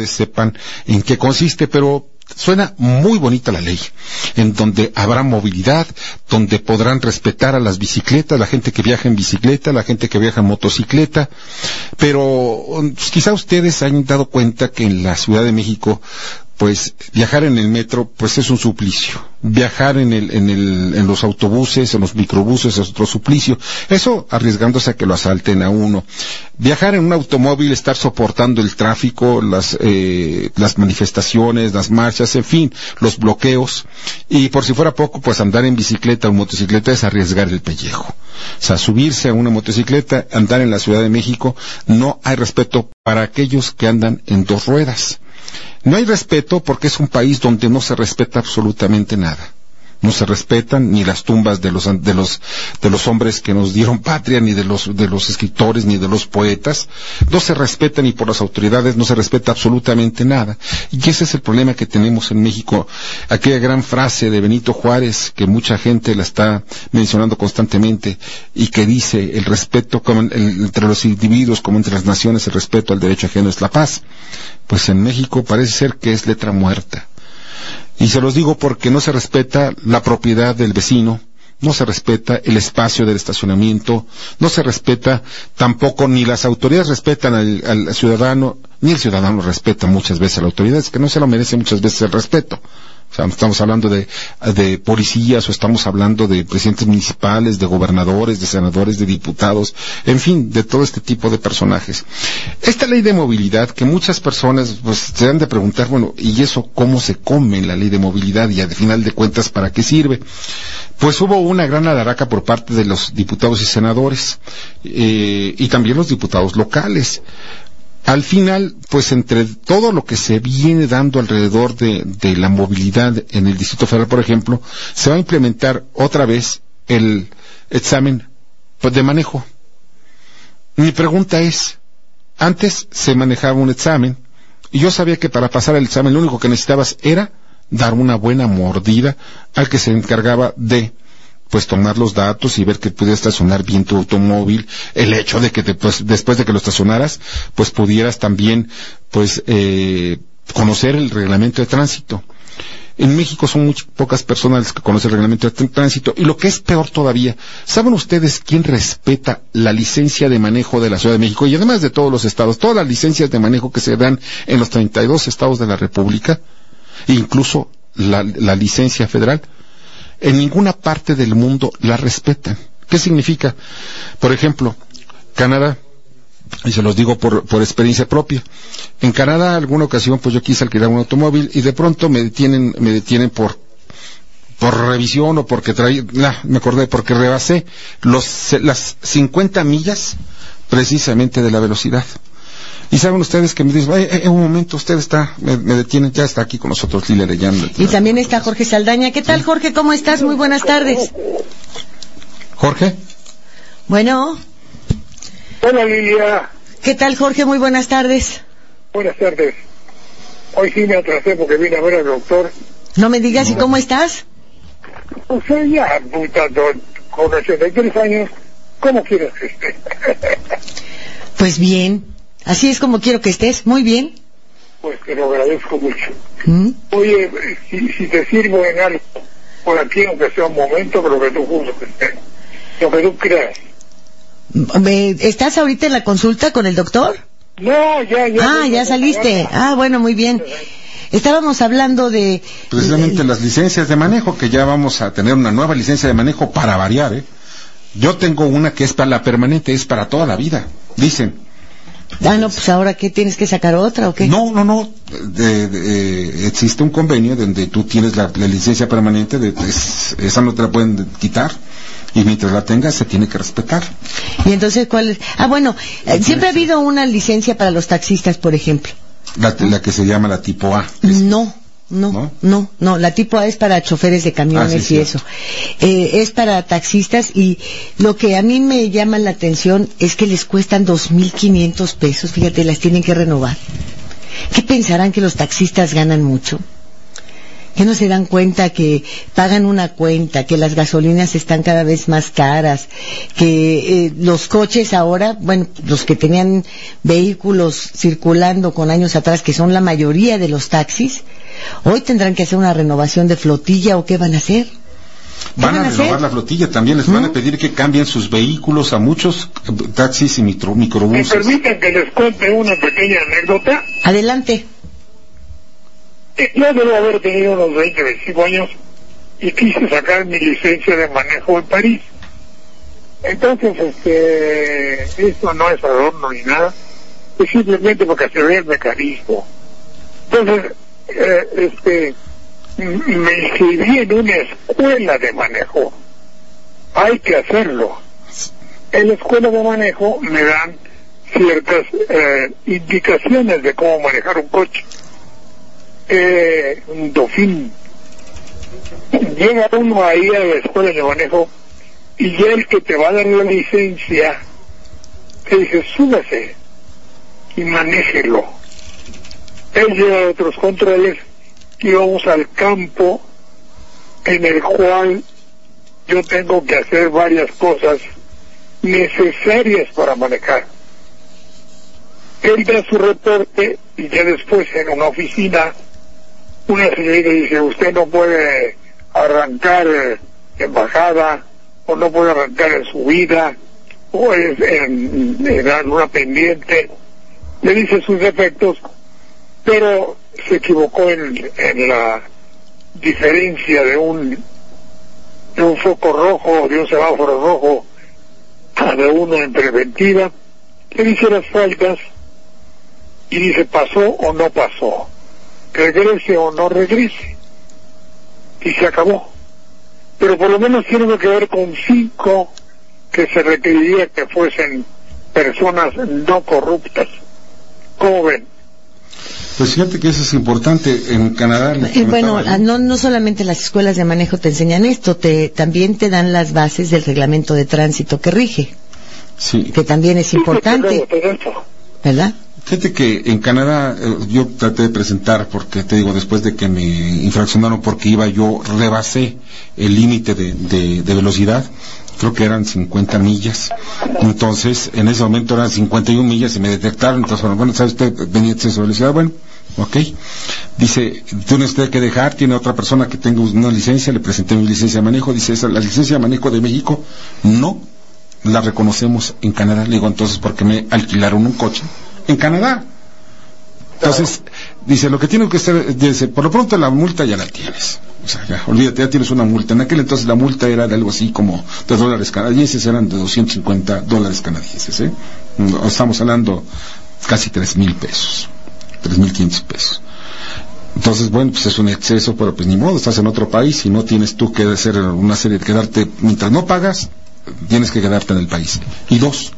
autoridades sepan en qué consiste, pero suena muy bonita la ley, en donde habrá movilidad, donde podrán respetar a las bicicletas, la gente que viaja en bicicleta, la gente que viaja en motocicleta, pero quizá ustedes hayan dado cuenta que en la Ciudad de México, pues viajar en el metro pues es un suplicio, viajar en los autobuses, en los microbuses es otro suplicio, eso arriesgándose a que lo asalten a uno. Viajar en un automóvil, estar soportando el tráfico, las manifestaciones, las marchas, en fin, los bloqueos, y por si fuera poco, pues andar en bicicleta o motocicleta es arriesgar el pellejo. O sea, subirse a una motocicleta, andar en la Ciudad de México, no hay respeto para aquellos que andan en dos ruedas. No hay respeto porque es un país donde no se respeta absolutamente nada. No se respetan ni las tumbas de los hombres que nos dieron patria, ni de los escritores, ni de los poetas. No se respeta ni por las autoridades, no se respeta absolutamente nada. Y ese es el problema que tenemos en México. Aquella gran frase de Benito Juárez, que mucha gente la está mencionando constantemente, y que dice, el respeto entre los individuos como entre las naciones, el respeto al derecho ajeno es la paz. Pues en México parece ser que es letra muerta. Y se los digo porque no se respeta la propiedad del vecino, no se respeta el espacio del estacionamiento, no se respeta tampoco, ni las autoridades respetan al ciudadano, ni el ciudadano respeta muchas veces a la autoridad, es que no se lo merece muchas veces el respeto. O sea, estamos hablando de policías, o estamos hablando de presidentes municipales, de gobernadores, de senadores, de diputados, en fin, de todo este tipo de personajes. Esta ley de movilidad, que muchas personas pues se han de preguntar, bueno, ¿y eso cómo se come la ley de movilidad? Y al final de cuentas, ¿para qué sirve? Pues hubo una gran alaraca por parte de los diputados y senadores, y también los diputados locales. Al final, pues entre todo lo que se viene dando alrededor de la movilidad en el Distrito Federal, por ejemplo, se va a implementar otra vez el examen de manejo. Mi pregunta es, antes se manejaba un examen, y yo sabía que para pasar el examen lo único que necesitabas era dar una buena mordida al que se encargaba de pues tomar los datos y ver que pudiera estacionar bien tu automóvil, el hecho de que después de que lo estacionaras, pues pudieras también pues conocer el reglamento de tránsito. En México son muy pocas personas las que conocen el reglamento de tránsito, y lo que es peor todavía, ¿saben ustedes quién respeta la licencia de manejo de la Ciudad de México? Y además de todos los estados, todas las licencias de manejo que se dan en los 32 estados de la República, incluso la licencia federal, en ninguna parte del mundo la respetan. ¿Qué significa? Por ejemplo, Canadá, y se los digo por experiencia propia. En Canadá, alguna ocasión, pues yo quise alquilar un automóvil y de pronto me detienen por revisión o porque me acordé, porque rebasé las 50 precisamente de la velocidad. Y saben ustedes que me dicen, en un momento usted me detienen, ya está aquí con nosotros Lilia Arellano. Y también está Jorge Saldaña. ¿Qué tal, Jorge? ¿Cómo estás? Muy buenas tardes. ¿Jorge? Bueno. Hola, Lilia. ¿Qué tal, Jorge? Muy buenas tardes. Buenas tardes. Hoy sí me atrasé porque vine a ver al doctor. No me digas, ¿y cómo estás? O sea, ya, con 83 años, ¿cómo quieres que esté? Pues bien. Así es como quiero que estés, muy bien. Pues te lo agradezco mucho. Oye, si te sirvo en algo, por aquí, aunque sea un momento, pero que tú juzgues que esté, lo que tú creas. ¿Estás ahorita en la consulta con el doctor? No, ya. Ya saliste. Bueno, muy bien. Estábamos hablando de... Precisamente las licencias de manejo, que ya vamos a tener una nueva licencia de manejo para variar, ¿eh? Yo tengo una que es para la permanente, es para toda la vida, dicen. No, pues ahora, ¿qué? ¿Tienes que sacar otra o qué? No. Existe un convenio donde tú tienes la licencia permanente, esa no te la pueden quitar, y mientras la tengas se tiene que respetar. ¿Y entonces cuál es? Siempre ha habido una licencia para los taxistas, por ejemplo. La que se llama la tipo A. No, la tipo A es para choferes de camiones y eso. Es para taxistas, y lo que a mí me llama la atención es que les cuestan 2,500 pesos, fíjate, las tienen que renovar. ¿Qué pensarán, que los taxistas ganan mucho? ¿Qué no se dan cuenta que pagan una cuenta, que las gasolinas están cada vez más caras, que los coches ahora, bueno, los que tenían vehículos circulando con años atrás, que son la mayoría de los taxis, hoy tendrán que hacer una renovación de flotilla o qué van a hacer? Van a renovar la flotilla, también les van a pedir que cambien sus vehículos a muchos taxis y microbuses. ¿Me permiten que les cuente una pequeña anécdota? Adelante. Yo debo haber tenido unos 20, 25 años y quise sacar mi licencia de manejo en París. Entonces, esto no es adorno ni nada, es simplemente porque se ve el mecanismo. Entonces, me inscribí en una escuela de manejo. Hay que hacerlo. En la escuela de manejo me dan ciertas indicaciones de cómo manejar un coche. Un Dauphin. Llega uno ahí a la escuela de manejo y ya el que te va a dar la licencia te dice: súbase y manéjelo. Él lleva otros controles y vamos al campo en el cual yo tengo que hacer varias cosas necesarias para manejar. Él da su reporte y ya después en una oficina una señorita dice: usted no puede arrancar en bajada, o no puede arrancar en subida, o en una pendiente. Le dice sus defectos, pero se equivocó en la diferencia de un foco rojo, de un semáforo rojo a de uno en preventiva. Le dice las faltas y dice: pasó o no pasó, regrese o no regrese, y se acabó. Pero por lo menos tiene que ver con 5 que se requeriría que fuesen personas no corruptas. ¿Cómo ven? Pues fíjate que eso es importante. En Canadá... Bueno, no solamente las escuelas de manejo te enseñan esto, también te dan las bases del reglamento de tránsito que rige. Sí. Que también es importante. ¿Verdad? Fíjate que en Canadá yo traté de presentar, porque te digo, después de que me infraccionaron porque yo rebasé el límite de velocidad, creo que eran 50 millas, entonces en ese momento eran 51 millas y me detectaron. Entonces, bueno, ¿sabe usted? Venía exceso de velocidad. Bueno, ok, dice: tiene usted que dejar, tiene otra persona que tenga una licencia. Le presenté mi licencia de manejo. Dice: la licencia de manejo de México no la reconocemos en Canadá. Le digo: entonces, ¿por qué me alquilaron un coche en Canadá? Entonces, dice: lo que tiene que hacer, dice, por lo pronto la multa ya la tienes. O sea, ya, olvídate, ya tienes una multa. En aquel entonces la multa era de algo así como de $2 canadienses, eran de $250 canadienses, ¿eh? Estamos hablando casi 3,000 pesos, 3,500 pesos. Entonces, bueno, pues es un exceso, pero pues ni modo, estás en otro país y no tienes tú que hacer una serie de quedarte, mientras no pagas, tienes que quedarte en el país. Y 2,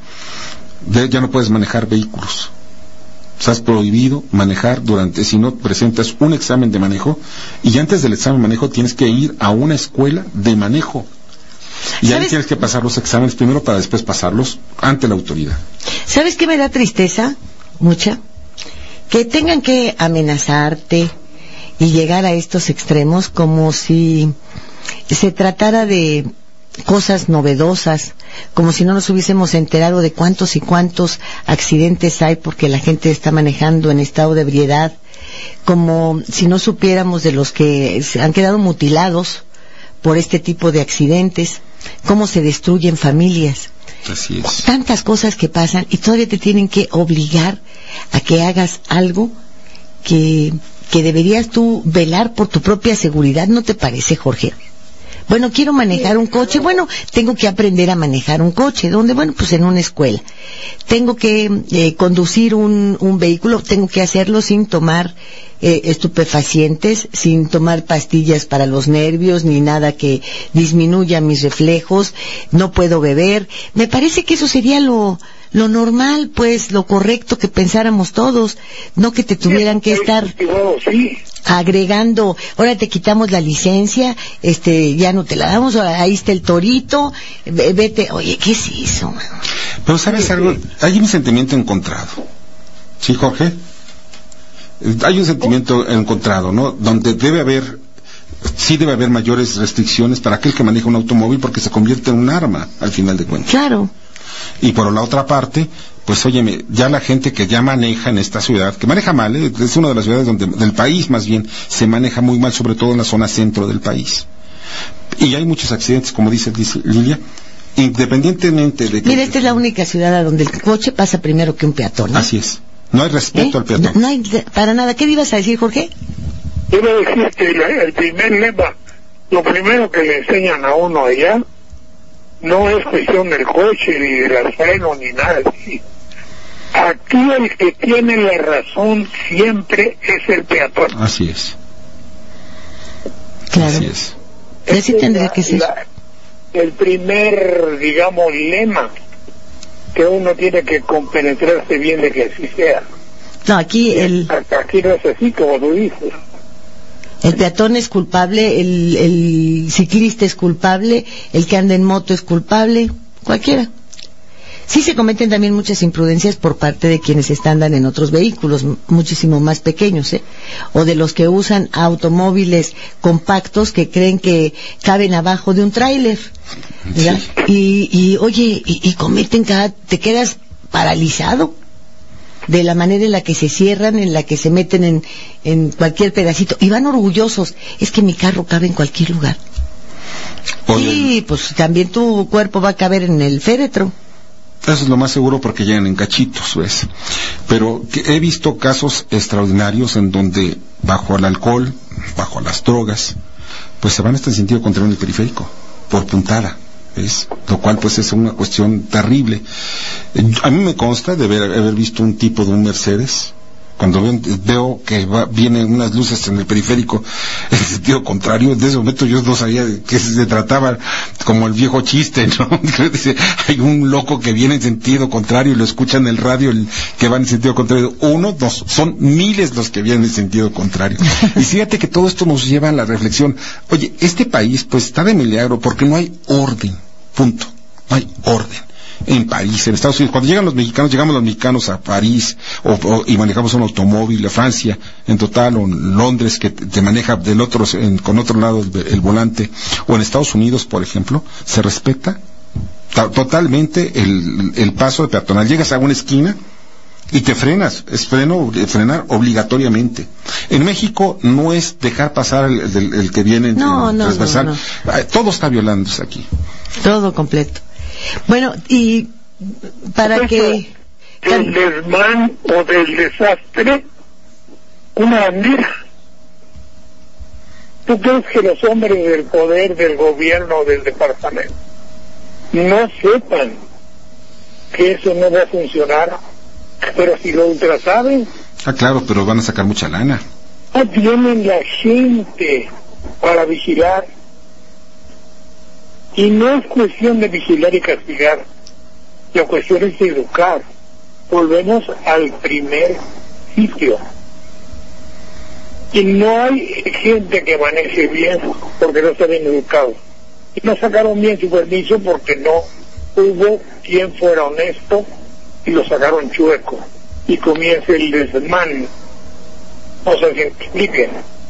ya no puedes manejar vehículos. Estás prohibido manejar si no presentas un examen de manejo, y antes del examen de manejo tienes que ir a una escuela de manejo. Y ahí tienes que pasar los exámenes primero para después pasarlos ante la autoridad. ¿Sabes qué me da tristeza? Mucha. Que tengan que amenazarte y llegar a estos extremos como si se tratara de cosas novedosas, como si no nos hubiésemos enterado de cuántos y cuántos accidentes hay porque la gente está manejando en estado de ebriedad, como si no supiéramos de los que se han quedado mutilados por este tipo de accidentes, cómo se destruyen familias. Así es. Tantas cosas que pasan y todavía te tienen que obligar a que hagas algo que deberías tú velar por tu propia seguridad, ¿no te parece, Jorge? Bueno, quiero manejar un coche. Bueno, tengo que aprender a manejar un coche. ¿Dónde? Bueno, pues en una escuela. Tengo que conducir un vehículo. Tengo que hacerlo sin tomar estupefacientes, sin tomar pastillas para los nervios, ni nada que disminuya mis reflejos. No puedo beber. Me parece que eso sería lo normal, pues, lo correcto que pensáramos todos. No que te tuvieran que estar agregando, ahora te quitamos la licencia, ya no te la damos, ahí está el torito, vete. Oye, ¿qué es eso? Pero ¿sabes algo? Hay un sentimiento encontrado. ¿Sí, Jorge? Hay un sentimiento encontrado, ¿no? Donde debe haber sí debe haber mayores restricciones para aquel que maneja un automóvil, porque se convierte en un arma al final de cuentas. Claro. Y por la otra parte, pues óyeme, ya la gente que ya maneja en esta ciudad, que maneja mal, es una de las ciudades del país más bien, se maneja muy mal, sobre todo en la zona centro del país. Y hay muchos accidentes, como dice Lilia, independientemente de que... Mira, esta es la única ciudad donde el coche pasa primero que un peatón, ¿eh? Así es. No hay respeto al peatón. No hay para nada. ¿Qué ibas a decir, Jorge? Quiero decir que el primer lema, lo primero que le enseñan a uno allá, no es cuestión del coche, ni de los frenos, ni nada así. Aquí el que tiene la razón siempre es el peatón. Así es. Claro. Así es. Así tendría que ser. El primer, digamos, lema que uno tiene que compenetrarse bien de que así sea. No, aquí Aquí no es así, como tú dices. El peatón es culpable, el ciclista es culpable, el que anda en moto es culpable, cualquiera. Sí se cometen también muchas imprudencias por parte de quienes andan en otros vehículos muchísimo más pequeños, o de los que usan automóviles compactos que creen que caben abajo de un tráiler, ¿verdad? Y oye, y cometen te quedas paralizado de la manera en la que se cierran, en la que se meten en cualquier pedacito, y van orgullosos. Es que mi carro cabe en cualquier lugar. Sí, pues también tu cuerpo va a caber en el féretro. Eso es lo más seguro, porque llegan en cachitos, ¿ves? Pero he visto casos extraordinarios en donde bajo el alcohol, bajo las drogas, pues se van hasta en sentido contrario en el periférico, por puntada, ¿ves? Lo cual pues es una cuestión terrible. A mí me consta de haber visto un tipo de un Mercedes, cuando veo que vienen unas luces en el periférico en sentido contrario. En ese momento yo no sabía de qué se trataba, como el viejo chiste, ¿no? Dice, hay un loco que viene en sentido contrario y lo escucha en el radio, el que va en sentido contrario. Uno, dos, son miles los que vienen en sentido contrario. Y fíjate que todo esto nos lleva a la reflexión. Oye, este país pues está de milagro porque no hay orden, punto. No hay orden. En París, en Estados Unidos, cuando llegamos los mexicanos a París y manejamos un automóvil, a Francia en total, o en Londres, que te maneja con otro lado el volante, o en Estados Unidos, por ejemplo, se respeta totalmente el paso de peatonal. Llegas a una esquina y te frenas, frenar obligatoriamente. En México no es dejar pasar el que viene en transversal. No. Todo está violándose aquí. Todo completo. Bueno, y para que... Del desmán o del desastre, una bandera. ¿Tú crees que los hombres del poder, del gobierno, del departamento, no sepan que eso no va a funcionar? Pero si lo ultra saben... claro, pero van a sacar mucha lana. No tienen la gente para vigilar. Y no es cuestión de vigilar y castigar, la cuestión es de educar. Volvemos al primer sitio. Y no hay gente que maneje bien porque no está bien educado. Y no sacaron bien su permiso porque no hubo quien fuera honesto y lo sacaron chueco. Y comienza el desmán. No sé si expliquen.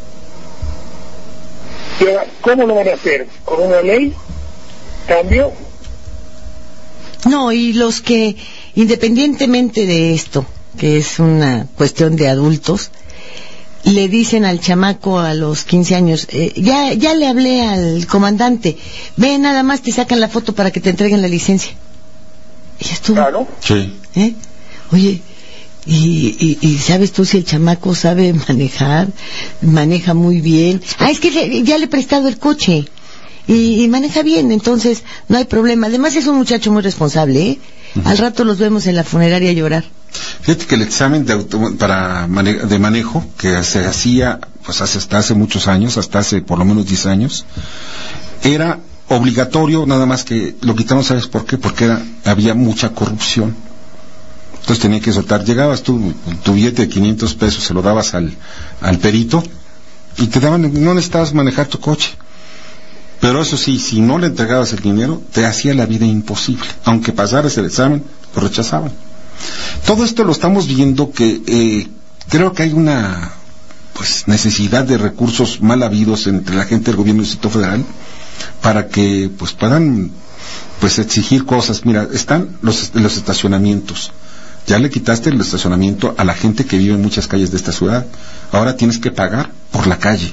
Y ahora, ¿cómo lo van a hacer? ¿Con una ley? ¿Cambio? No, y los que, independientemente de esto, que es una cuestión de adultos, le dicen al chamaco a los 15 años, ya le hablé al comandante, ve, nada más te sacan la foto para que te entreguen la licencia. Y ya estuvo. Claro. Sí. Oye, y ¿sabes tú si el chamaco sabe manejar? Maneja muy bien. Es que ya le he prestado el coche. Y maneja bien, entonces no hay problema. Además es un muchacho muy responsable, Al rato los vemos en la funeraria llorar. Fíjate que el examen de manejo que se hacía pues hasta hace muchos años, hasta hace por lo menos 10 años, era obligatorio, nada más que lo quitaron. ¿Sabes por qué? Porque había mucha corrupción. Entonces tenía que soltar. Llegabas tú, tu billete de 500 pesos, se lo dabas al perito y te daban, no necesitabas manejar tu coche. Pero eso sí, si no le entregabas el dinero, te hacía la vida imposible. Aunque pasaras el examen, lo rechazaban. Todo esto lo estamos viendo que creo que hay una pues necesidad de recursos mal habidos entre la gente del gobierno del Distrito Federal para que pues puedan pues exigir cosas. Mira, están los estacionamientos. Ya le quitaste el estacionamiento a la gente que vive en muchas calles de esta ciudad. Ahora tienes que pagar por la calle.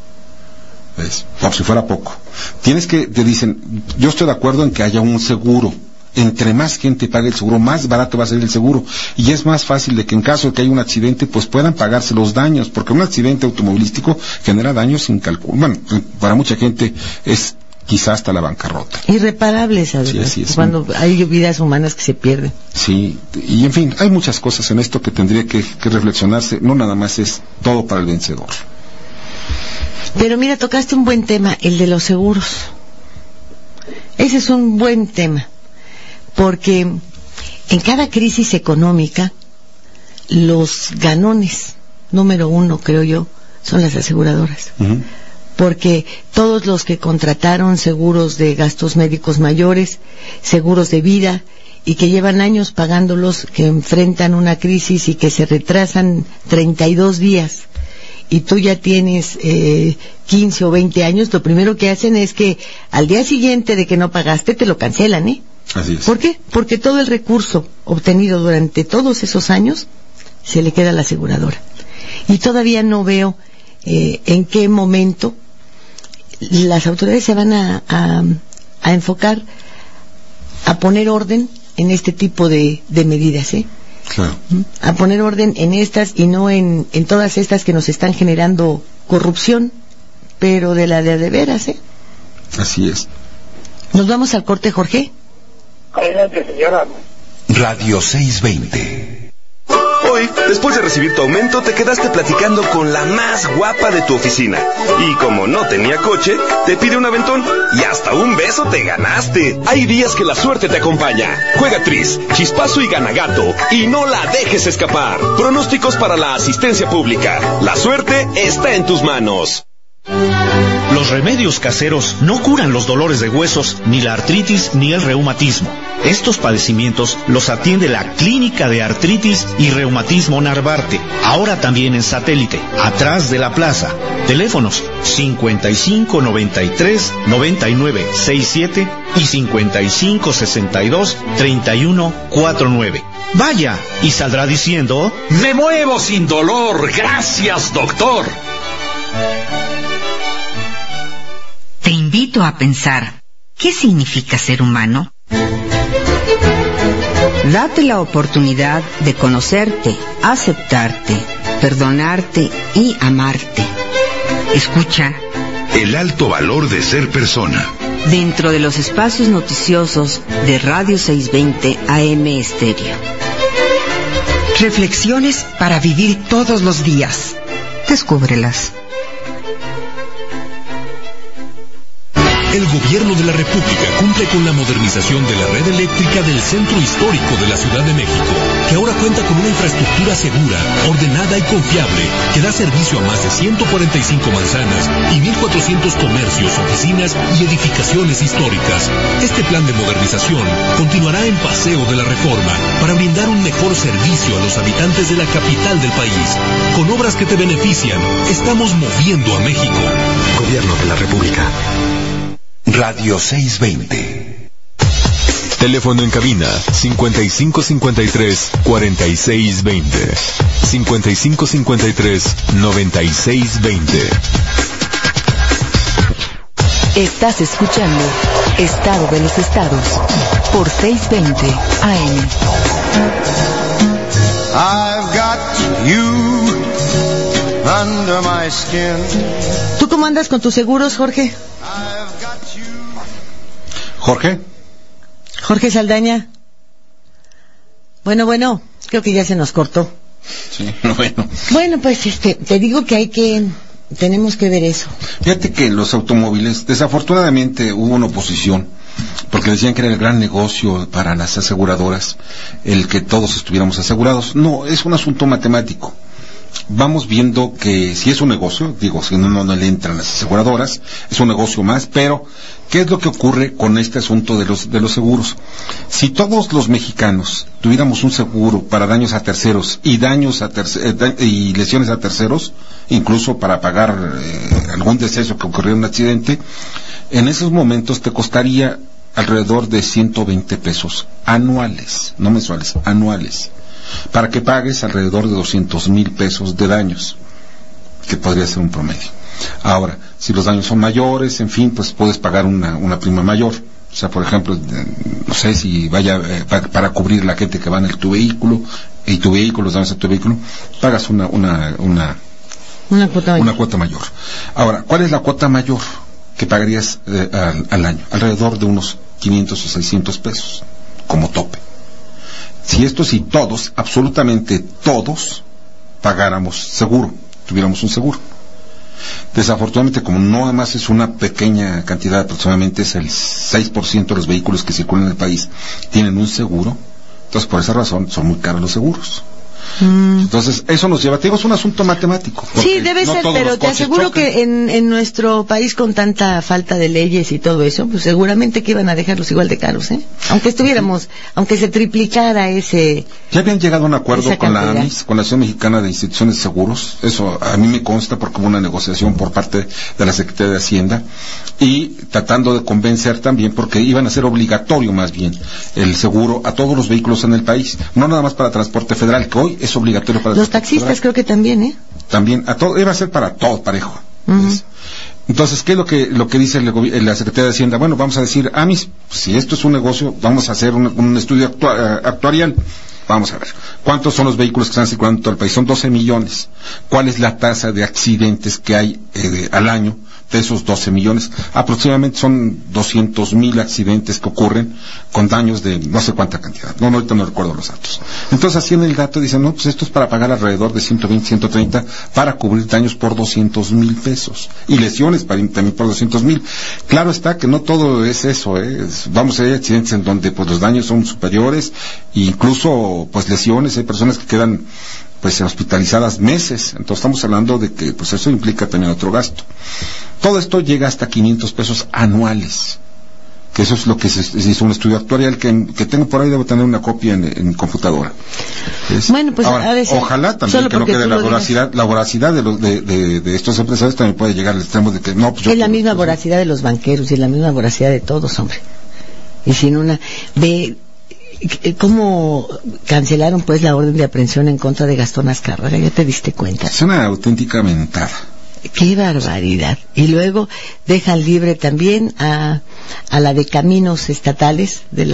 ¿Ves? Por si fuera poco. Te dicen, yo estoy de acuerdo en que haya un seguro. Entre más gente pague el seguro, más barato va a ser el seguro. Y es más fácil de que en caso de que haya un accidente, pues puedan pagarse los daños. Porque un accidente automovilístico genera daños incalculables. Bueno, para mucha gente es quizá hasta la bancarrota. Irreparables, además, sí, así es. Cuando hay vidas humanas que se pierden. Sí, y en fin, hay muchas cosas en esto que tendría que reflexionarse, no nada más es todo para el vencedor. Pero mira, tocaste un buen tema, el de los seguros. Ese es un buen tema, porque en cada crisis económica, los ganones, número uno, creo yo, son las aseguradoras. Uh-huh. Porque todos los que contrataron seguros de gastos médicos mayores, seguros de vida, y que llevan años pagándolos, que enfrentan una crisis y que se retrasan 32 días, y tú ya tienes 15 o 20 años, lo primero que hacen es que al día siguiente de que no pagaste, te lo cancelan, ¿eh? Así es. ¿Por qué? Porque todo el recurso obtenido durante todos esos años se le queda a la aseguradora. Y todavía no veo en qué momento las autoridades se van a enfocar a poner orden en este tipo de medidas, ¿eh? Claro. A poner orden en estas y no en todas estas que nos están generando corrupción, pero de la de veras, ¿eh? Así es. ¿Nos vamos al corte, Jorge? Adelante, señora. Radio 620. Hoy, después de recibir tu aumento, te quedaste platicando con la más guapa de tu oficina. Y como no tenía coche, te pide un aventón y hasta un beso te ganaste. Hay días que la suerte te acompaña. Juega Tris, Chispazo y Gana Gato y no la dejes escapar. Pronósticos para la asistencia pública. La suerte está en tus manos. Los remedios caseros no curan los dolores de huesos, ni la artritis, ni el reumatismo. Estos padecimientos los atiende la Clínica de Artritis y Reumatismo Narvarte, ahora también en Satélite, atrás de la plaza. Teléfonos 55 93 99 67 y 55 62 31 49. Vaya y saldrá diciendo: ¡me muevo sin dolor! ¡Gracias, doctor! Te invito a pensar, ¿qué significa ser humano? Date la oportunidad de conocerte, aceptarte, perdonarte y amarte. Escucha El alto valor de ser persona. Dentro de los espacios noticiosos de Radio 620 AM Estéreo. Reflexiones para vivir todos los días. Descúbrelas. El Gobierno de la República cumple con la modernización de la red eléctrica del centro histórico de la Ciudad de México, que ahora cuenta con una infraestructura segura, ordenada y confiable, que da servicio a más de 145 manzanas y 1,400 comercios, oficinas y edificaciones históricas. Este plan de modernización continuará en Paseo de la Reforma para brindar un mejor servicio a los habitantes de la capital del país. Con obras que te benefician, estamos moviendo a México. Gobierno de la República. Radio 620. Teléfono en cabina 5553-4620. 5553-9620. Estás escuchando Estado de los Estados por 620 AM. I've got you under my skin. ¿Tú cómo andas con tus seguros, Jorge? Jorge Saldaña. Bueno, creo que ya se nos cortó. Sí, bueno. Bueno, pues te digo que tenemos que ver eso. Fíjate que los automóviles, desafortunadamente hubo una oposición, porque decían que era el gran negocio para las aseguradoras el que todos estuviéramos asegurados. No, es un asunto matemático. vamos viendo que si es un negocio, digo, si no le entran las aseguradoras, es un negocio más, pero ¿qué es lo que ocurre con este asunto de los seguros? Si todos los mexicanos tuviéramos un seguro para daños a terceros y y lesiones a terceros, incluso para pagar algún deceso que ocurriera en un accidente, en esos momentos te costaría alrededor de 120 pesos anuales, no mensuales, anuales, para que pagues alrededor de 200,000 pesos de daños, que podría ser un promedio. Ahora, si los daños son mayores, en fin, pues puedes pagar una prima mayor. O sea, por ejemplo, no sé si vaya para cubrir la gente que va en tu vehículo, y tu vehículo, los daños a tu vehículo, pagas una cuota mayor. Ahora, ¿cuál es la cuota mayor que pagarías al año? Alrededor de unos 500 o 600 pesos, como tope. Si todos, absolutamente todos, pagáramos seguro, tuviéramos un seguro. Desafortunadamente, como no además es una pequeña cantidad, aproximadamente es el 6% de los vehículos que circulan en el país, tienen un seguro, entonces por esa razón son muy caros los seguros. Entonces, eso nos lleva, te digo, es un asunto matemático. Sí, debe ser, pero te aseguro que en nuestro país, con tanta falta de leyes y todo eso, pues seguramente que iban a dejarlos igual de caros, aunque aunque se triplicara ese... Ya habían llegado a un acuerdo con la AMIS, con la Asociación Mexicana de Instituciones de Seguros, eso a mí me consta porque hubo una negociación por parte de la Secretaría de Hacienda, y tratando de convencer también, porque iban a ser obligatorio más bien el seguro a todos los vehículos en el país, no nada más para transporte federal, que hoy es obligatorio para los taxistas federal. Creo que también, También, iba a ser para todo parejo. Entonces, ¿qué es lo que dice la Secretaría de Hacienda? Bueno, vamos a decir, AMIS, si esto es un negocio, vamos a hacer un estudio actuarial. Vamos a ver, ¿cuántos son los vehículos que están circulando en todo el país? Son 12 millones. ¿Cuál es la tasa de accidentes que hay al año de esos 12 millones? Aproximadamente son 200,000 accidentes que ocurren con daños de no sé cuánta cantidad. Ahorita no recuerdo los datos. Entonces, así en el dato dicen, no, pues esto es para pagar alrededor de 120, 130 para cubrir daños por 200,000 pesos. Y lesiones también por 200,000. Claro está que no todo es eso, Vamos a ver accidentes en donde pues los daños son superiores, e incluso pues lesiones, hay personas que quedan pues hospitalizadas meses, entonces estamos hablando de que pues eso implica también otro gasto. Todo esto llega hasta 500 pesos anuales, que eso es lo que se hizo un estudio actuarial que tengo por ahí, debo tener una copia en mi computadora. Bueno, pues ahora, a veces, ojalá también que no quede la voracidad de estos empresarios también puede llegar al extremo de que no, pues es la misma voracidad de los banqueros y la misma voracidad de todos, hombre. Y sin una ¿cómo cancelaron pues la orden de aprehensión en contra de Gastón Azcárraga? ¿Ya te diste cuenta? Es una auténtica mentada. ¡Qué barbaridad! Y luego dejan libre también a la de caminos estatales de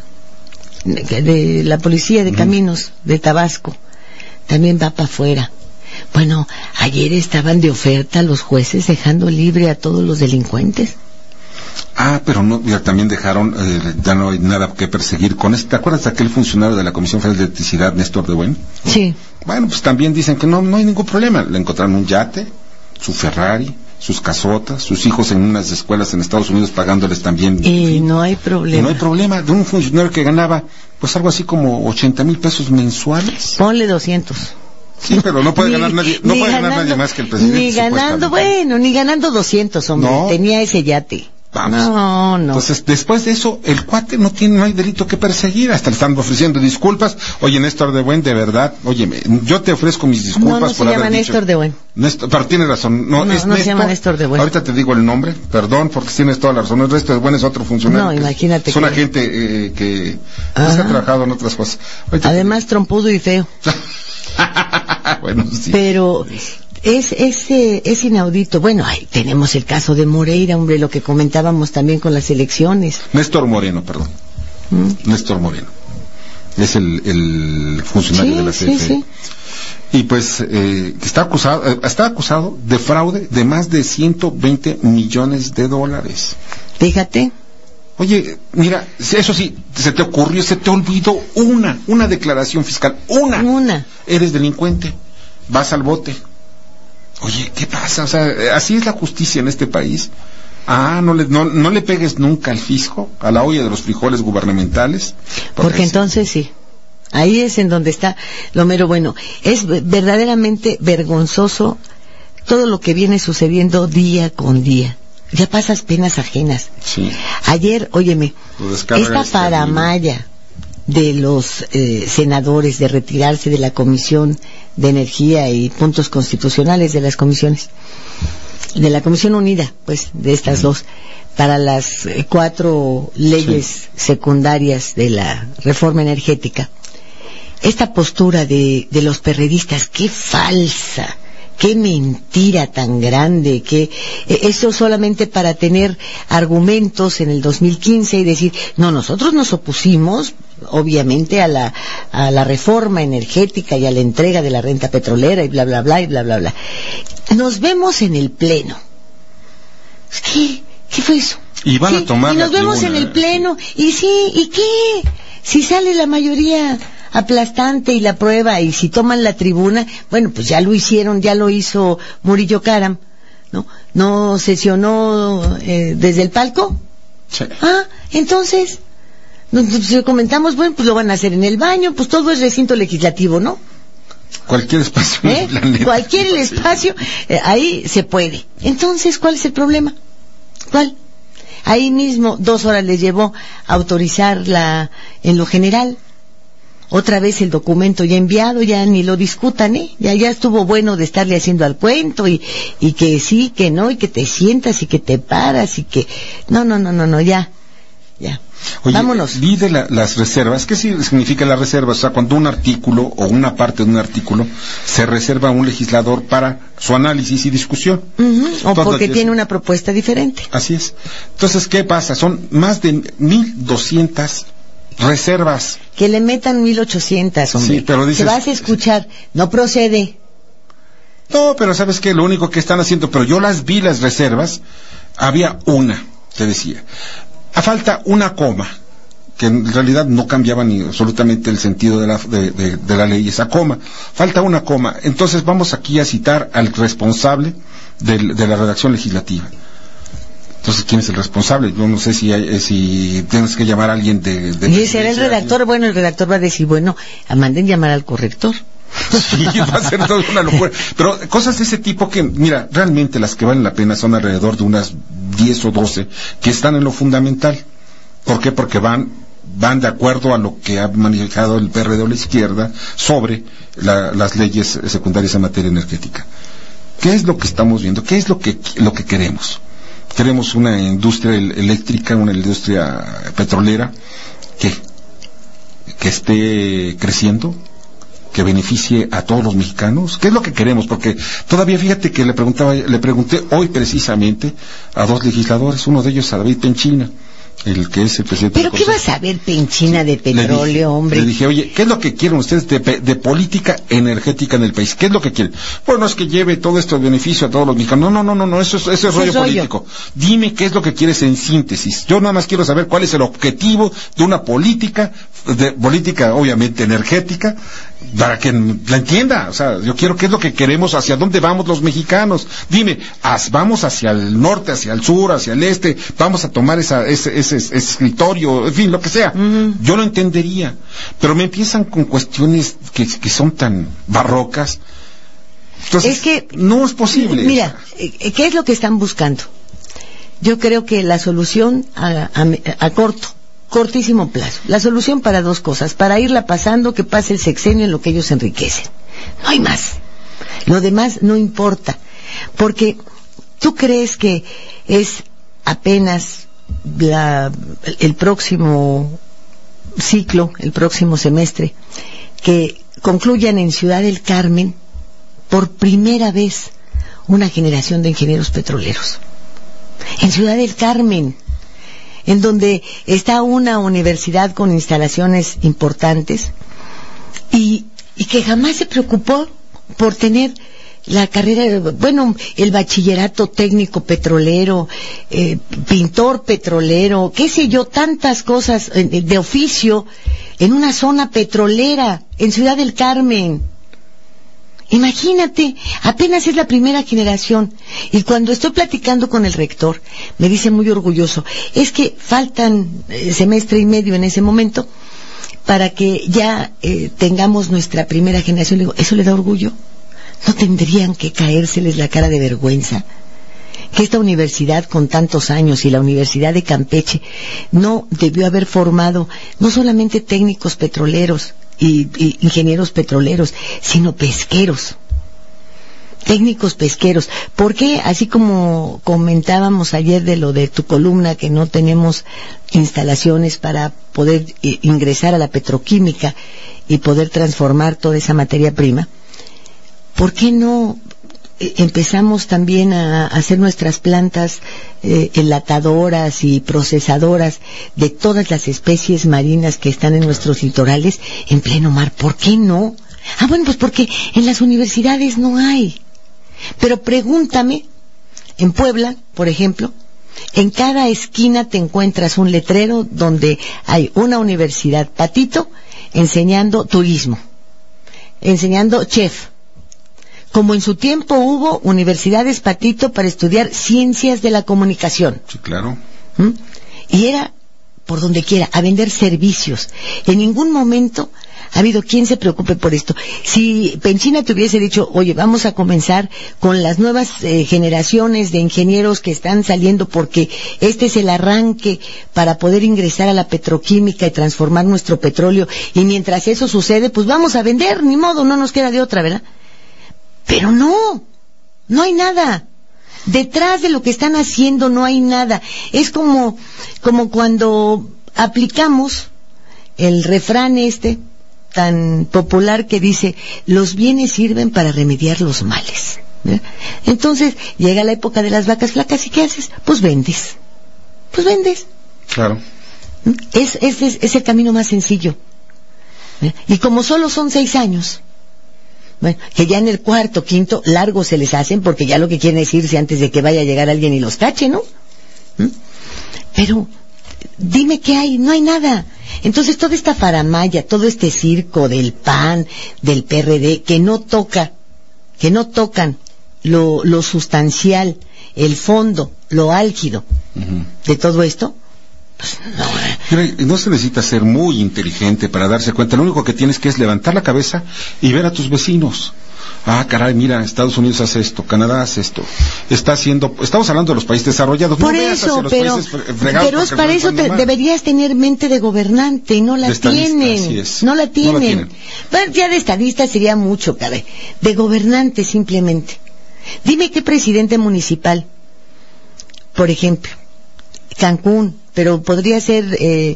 la policía de caminos de Tabasco. También va para afuera. Bueno, ayer estaban de oferta los jueces dejando libre a todos los delincuentes. Pero no, ya también dejaron, ya no hay nada que perseguir con ¿te acuerdas de aquel funcionario de la Comisión Federal de Electricidad, Néstor de Buen? Sí. Bueno, pues también dicen que no hay ningún problema. Le encontraron un yate, su Ferrari, sus casotas, sus hijos en unas escuelas en Estados Unidos pagándoles también. Y no hay problema. Y no hay problema de un funcionario que ganaba, pues algo así como 80,000 pesos mensuales. Ponle 200. Sí, pero no puede ganar nadie, nadie más que el presidente. Ni ganando 200, hombre. No. Tenía ese yate. Vamos. No. Entonces, después de eso, el cuate no hay delito que perseguir, hasta le están ofreciendo disculpas. Oye, Néstor de Buen, de verdad, óyeme, yo te ofrezco mis disculpas por haber dicho. No se llama Néstor de Buen. Pero tiene razón, no se llama Néstor de Buen. Ahorita te digo el nombre, perdón, porque tienes toda la razón. El Néstor de Buen es otro funcionario. No, imagínate. Es una gente que ha trabajado en otras cosas. Además, trompudo y feo. Bueno, sí. Pero es inaudito. Bueno, tenemos el caso de Moreira, hombre, lo que comentábamos también con las elecciones. Néstor Moreno, perdón. Néstor Moreno. Es el funcionario de la CFE. Sí. Y pues está acusado de fraude de más de 120 millones de dólares. Fíjate. Oye, mira, eso sí, se te olvidó una declaración fiscal, una. Eres delincuente, vas al bote. Oye, ¿qué pasa? O sea, así es la justicia en este país. No le pegues nunca al fisco, a la olla de los frijoles gubernamentales. Porque entonces sí. Ahí es en donde está lo mero bueno. Es verdaderamente vergonzoso todo lo que viene sucediendo día con día. Ya pasas penas ajenas. Sí. Ayer, óyeme, esta paramaya de los senadores de retirarse de la Comisión de Energía y Puntos Constitucionales de las comisiones, de la Comisión Unida, pues, de estas dos, para las 4 leyes secundarias de la reforma energética. Esta postura de los perredistas, qué falsa, qué mentira tan grande, que eso solamente para tener argumentos en el 2015 y decir, no, nosotros nos opusimos, obviamente, a la reforma energética y a la entrega de la renta petrolera y bla, bla, bla, y bla, bla, bla. Nos vemos en el Pleno. ¿Qué fue eso? Y van a tomar y nos vemos en el Pleno, y sí, ¿y qué? Si sale la mayoría aplastante y la prueba, y si toman la tribuna, bueno, pues ya lo hicieron, ya lo hizo Murillo Karam, ¿no? ¿No sesionó desde el palco? Sí. Entonces, nos comentamos, bueno, pues lo van a hacer en el baño, pues todo es recinto legislativo, ¿no? Cualquier espacio en el planeta. Cualquier espacio, ahí se puede. Entonces, ¿cuál es el problema? ¿Cuál? Ahí mismo 2 horas les llevó autorizarla en lo general. Otra vez el documento ya enviado, ya ni lo discutan, ya estuvo bueno de estarle haciendo al cuento y que sí, que no, y que te sientas y que te paras y que no, ya. Oye, vámonos. Vi de las reservas. ¿Qué significa la reserva? O sea, cuando un artículo o una parte de un artículo se reserva a un legislador para su análisis y discusión. O porque tiene una propuesta diferente. Así es. Entonces, ¿qué pasa? Son más de 1,200 reservas. Que le metan 1,800, hombre. Sí, pero dices, que vas a escuchar, no procede. No, pero ¿sabes qué? Lo único que están haciendo, pero yo las vi, las reservas, había una, te decía. Falta una coma, que en realidad no cambiaba ni absolutamente el sentido de la ley, esa coma. Falta una coma. Entonces vamos aquí a citar al responsable de la redacción legislativa. Entonces, ¿quién es el responsable? Yo no sé si tienes que llamar a alguien de y será el redactor. Bueno, el redactor va a decir, bueno, manden llamar al corrector. Sí, va a ser toda una locura. Pero cosas de ese tipo que, mira, realmente las que valen la pena son alrededor de unas 10 o 12 que están en lo fundamental. ¿Por qué? Porque van de acuerdo a lo que ha manejado el PRD o la izquierda sobre las leyes secundarias en materia energética. ¿Qué es lo que estamos viendo? ¿Qué es lo que queremos? Queremos una industria eléctrica, una industria petrolera que esté creciendo, que beneficie a todos los mexicanos. ¿Qué es lo que queremos? Porque todavía, fíjate que le pregunté hoy precisamente a 2 legisladores, uno de ellos a David Penchina, el que es el presidente. ¿Pero qué vas a ver, Penchina, de petróleo, hombre? Le dije, oye, ¿qué es lo que quieren ustedes de política energética en el país? ¿Qué es lo que quieren? Bueno, es que lleve todo esto de beneficio a todos los mexicanos. No, eso es rollo político. Dime qué es lo que quieres en síntesis. Yo nada más quiero saber cuál es el objetivo de una política obviamente energética, para que la entienda. O sea, yo quiero qué es lo que queremos, hacia dónde vamos los mexicanos. Dime, vamos hacia el norte, hacia el sur, hacia el este, vamos a tomar ese escritorio, en fin, lo que sea. Yo lo entendería, pero me empiezan con cuestiones que son tan barrocas. Entonces, es que no es posible. Mira, ¿qué es lo que están buscando? Yo creo que la solución a cortísimo plazo, la solución para 2 cosas, para irla pasando, que pase el sexenio en lo que ellos enriquecen. No hay más. Lo demás no importa, porque tú crees que es apenas el próximo ciclo, el próximo semestre, que concluyan en Ciudad del Carmen por primera vez una generación de ingenieros petroleros. En Ciudad del Carmen, en donde está una universidad con instalaciones importantes y que jamás se preocupó por tener la carrera, bueno, el bachillerato técnico petrolero, pintor petrolero, qué sé yo, tantas cosas de oficio en una zona petrolera, en Ciudad del Carmen. Imagínate, apenas es la primera generación. Y cuando estoy platicando con el rector, me dice muy orgulloso, es que faltan semestre y medio en ese momento para que ya tengamos nuestra primera generación. Le digo, ¿eso le da orgullo? ¿No tendrían que caérseles la cara de vergüenza? Que esta universidad con tantos años y la Universidad de Campeche no debió haber formado no solamente técnicos petroleros y ingenieros petroleros, sino pesqueros. Técnicos pesqueros. ¿Por qué? Así como comentábamos ayer de lo de tu columna, que no tenemos instalaciones para poder ingresar a la petroquímica y poder transformar toda esa materia prima, ¿por qué no empezamos también a hacer nuestras plantas enlatadoras y procesadoras de todas las especies marinas que están en nuestros litorales en pleno mar? ¿Por qué no? Bueno, pues porque en las universidades no hay. Pero pregúntame, en Puebla, por ejemplo, en cada esquina te encuentras un letrero donde hay una universidad patito enseñando turismo, enseñando chef. Como en su tiempo hubo universidades patito para estudiar ciencias de la comunicación. Sí, claro. Y era por donde quiera, a vender servicios. En ningún momento ha habido quien se preocupe por esto. Si Penchina te hubiese dicho, oye, vamos a comenzar con las nuevas generaciones de ingenieros que están saliendo, porque este es el arranque para poder ingresar a la petroquímica y transformar nuestro petróleo, y mientras eso sucede, pues vamos a vender, ni modo, no nos queda de otra, ¿verdad? Pero no hay nada. Detrás de lo que están haciendo no hay nada. Es como cuando aplicamos el refrán tan popular que dice, los bienes sirven para remediar los males. ¿Verdad? Entonces llega la época de las vacas flacas, ¿y qué haces? Pues vendes. Claro. Es el camino más sencillo. ¿Verdad? Y como solo son 6 años, bueno, que ya en el cuarto, quinto, largos se les hacen, porque ya lo que quieren es irse antes de que vaya a llegar alguien y los cache, ¿no? Pero dime qué hay. No hay nada. Entonces toda esta faramalla, todo este circo del PAN, del PRD, que no tocan lo sustancial, el fondo, lo álgido de todo esto, pues no. No se necesita ser muy inteligente para darse cuenta. Lo único que tienes que es levantar la cabeza y ver a tus vecinos. Caray, mira, Estados Unidos hace esto, Canadá hace esto, estamos hablando de los países desarrollados. Por eso, pero es para eso deberías tener mente de gobernante, y no la tienen. No la tienen. Bueno, ya de estadista sería mucho, caray. De gobernante, simplemente. Dime qué presidente municipal, por ejemplo, Cancún, pero podría ser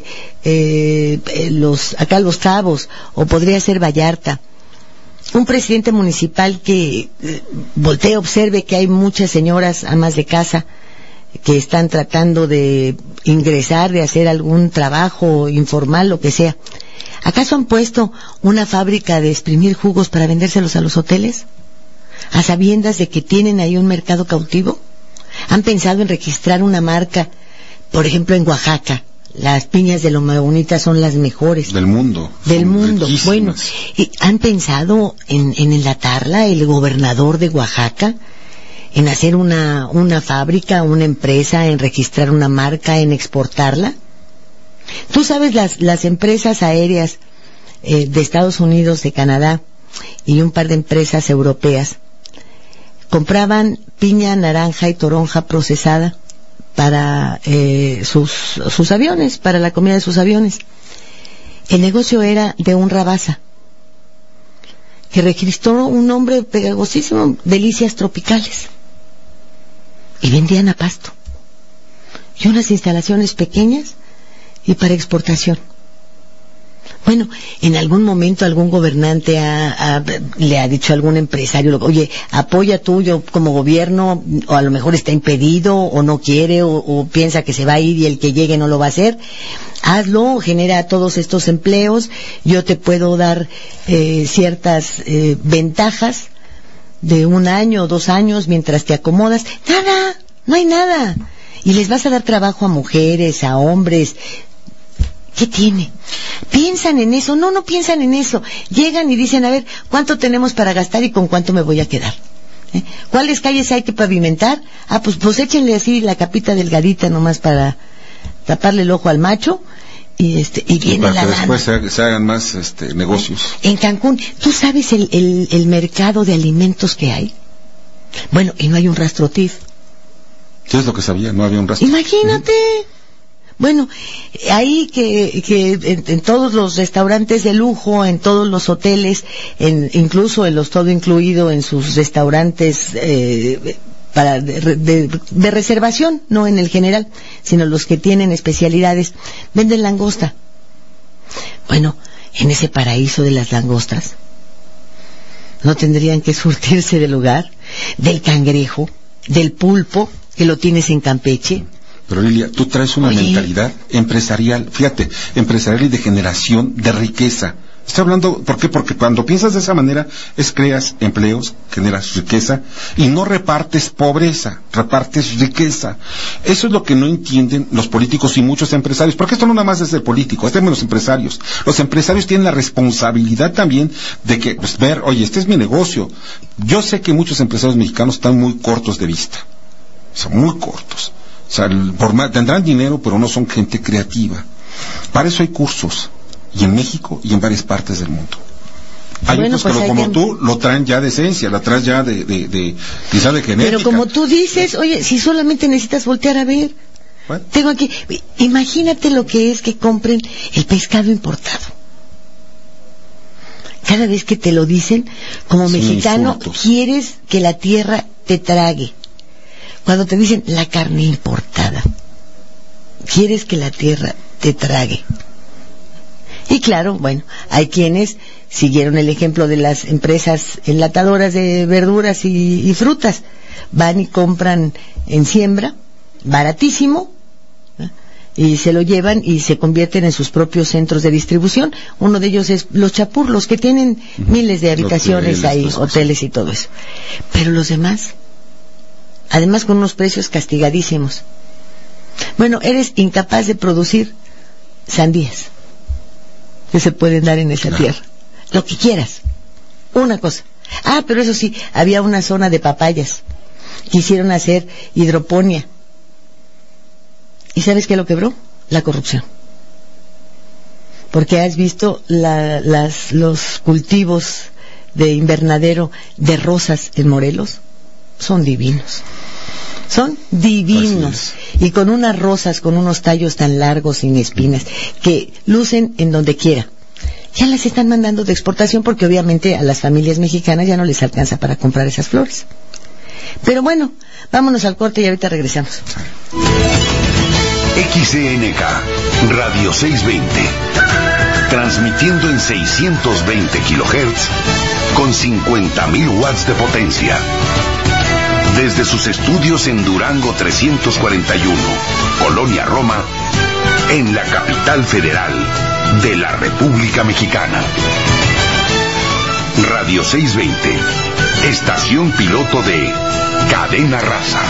Los Cabos, o podría ser Vallarta. Un presidente municipal que voltee, observe que hay muchas señoras amas de casa que están tratando de ingresar, de hacer algún trabajo informal, lo que sea. ¿Acaso han puesto una fábrica de exprimir jugos para vendérselos a los hoteles? ¿A sabiendas de que tienen ahí un mercado cautivo? ¿Han pensado en registrar una marca? Por ejemplo, en Oaxaca, las piñas de Loma Bonita son las mejores del mundo. Bueno, ¿y han pensado en enlatarla, el gobernador de Oaxaca, en hacer una fábrica, una empresa, en registrar una marca, en exportarla? Tú sabes, las empresas aéreas de Estados Unidos, de Canadá y un par de empresas europeas compraban piña, naranja y toronja procesada para sus aviones, para la comida de sus aviones. El negocio era de un Rabasa, que registró un nombre pegajosísimo, Delicias Tropicales, y vendían a pasto, y unas instalaciones pequeñas y para exportación. Bueno, en algún momento algún gobernante le ha dicho a algún empresario, oye, apoya tuyo como gobierno, o a lo mejor está impedido, o no quiere, o piensa que se va a ir y el que llegue no lo va a hacer. Hazlo, genera todos estos empleos, yo te puedo dar ciertas ventajas de 1 año o 2 años mientras te acomodas. Nada, no hay nada. Y les vas a dar trabajo a mujeres, a hombres. ¿Qué tiene? ¿Piensan en eso? No piensan en eso. Llegan y dicen, a ver, ¿cuánto tenemos para gastar y con cuánto me voy a quedar? ¿Cuáles calles hay que pavimentar? Pues échenle así la capita delgadita nomás para taparle el ojo al macho, y viene para la que lana. después se hagan más negocios. En Cancún, ¿tú sabes el mercado de alimentos que hay? Bueno, y no hay un rastro TIF. ¿Qué es lo que sabía? No había un rastro. Imagínate. Bueno, ahí que en todos los restaurantes de lujo, en todos los hoteles, incluso en los todo incluido en sus restaurantes de reservación, no en el general, sino los que tienen especialidades, venden langosta. Bueno, en ese paraíso de las langostas, ¿no tendrían que surtirse del lugar? Del cangrejo, del pulpo, que lo tienes en Campeche. Pero Lilia, tú traes una mentalidad empresarial, fíjate, empresarial y de generación de riqueza. Estoy hablando, ¿por qué? Porque cuando piensas de esa manera, creas empleos, generas riqueza, y no repartes pobreza, repartes riqueza. Eso es lo que no entienden los políticos y muchos empresarios, porque esto no nada más es de político, es de los empresarios. Los empresarios tienen la responsabilidad también de que, pues, ver, oye, este es mi negocio. Yo sé que muchos empresarios mexicanos están muy cortos de vista, son muy cortos. O sea, tendrán dinero, pero no son gente creativa. Para eso hay cursos, y en México y en varias partes del mundo. Hay otros que como tú lo traen ya de esencia, la traes ya quizá de genética. Pero como tú dices, oye, si solamente necesitas voltear a ver. Bueno. Tengo aquí, imagínate lo que es que compren el pescado importado. Cada vez que te lo dicen, como mexicano, quieres que la tierra te trague. Cuando te dicen la carne importada, quieres que la tierra te trague. Y claro, bueno, hay quienes siguieron el ejemplo de las empresas enlatadoras de verduras y frutas. Van y compran en siembra, baratísimo, ¿eh? Y se lo llevan y se convierten en sus propios centros de distribución. Uno de ellos es los Chapurlos, que tienen miles de habitaciones ahí, hoteles y todo eso. Pero los demás, además con unos precios castigadísimos. Bueno, eres incapaz de producir sandías que se pueden dar en esa tierra. Lo que quieras. Una cosa. Ah, pero eso sí, había una zona de papayas. Quisieron hacer hidroponía. ¿Y sabes qué lo quebró? La corrupción. Porque has visto los cultivos de invernadero de rosas en Morelos. Son divinos. Son divinos. Y con unas rosas, con unos tallos tan largos, sin espinas, que lucen en donde quiera. Ya las están mandando de exportación porque obviamente a las familias mexicanas ya no les alcanza para comprar esas flores. Pero bueno, vámonos al corte y ahorita regresamos. XCNK, Radio 620. Transmitiendo en 620 kHz con 50.000 watts de potencia. Desde sus estudios en Durango 341, Colonia Roma, en la capital federal de la República Mexicana. Radio 620, estación piloto de Cadena Raza.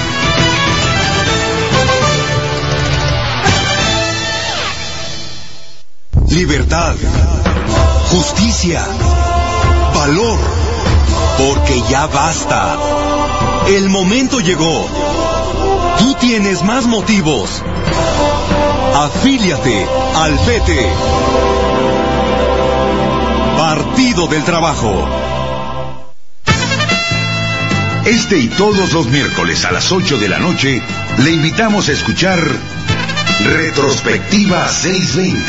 Libertad, justicia, valor, porque ya basta. El momento llegó. Tú tienes más motivos. Afíliate al PT. Partido del Trabajo. Este y todos los miércoles a las 8 de la noche le invitamos a escuchar Retrospectiva 620.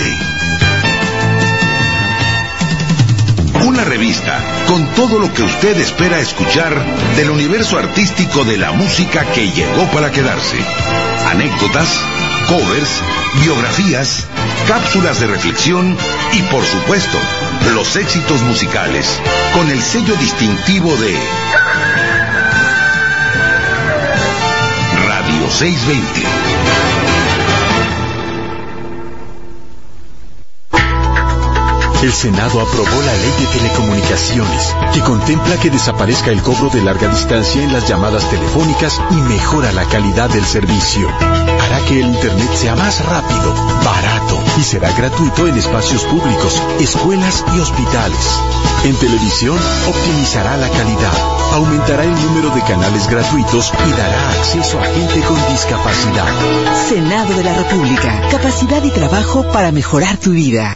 Una revista con todo lo que usted espera escuchar del universo artístico de la música que llegó para quedarse. Anécdotas, covers, biografías, cápsulas de reflexión y, por supuesto, los éxitos musicales con el sello distintivo de Radio 620. El Senado aprobó la Ley de Telecomunicaciones, que contempla que desaparezca el cobro de larga distancia en las llamadas telefónicas y mejora la calidad del servicio. hará que el Internet sea más rápido, barato y será gratuito en espacios públicos, escuelas y hospitales. En televisión, optimizará la calidad, aumentará el número de canales gratuitos y dará acceso a gente con discapacidad. Senado de la República. Capacidad y trabajo para mejorar tu vida.